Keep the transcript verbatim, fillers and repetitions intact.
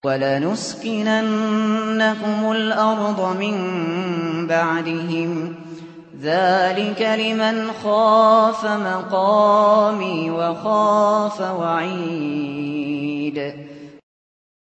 وَلَنُسْكِنَنَّكُمُ الْأَرْضَ مِن بَعْدِهِمْ ۚ ذَٰلِكَ لِمَنْ خَافَ مَقَامِي وَخَافَ وَعِيدِ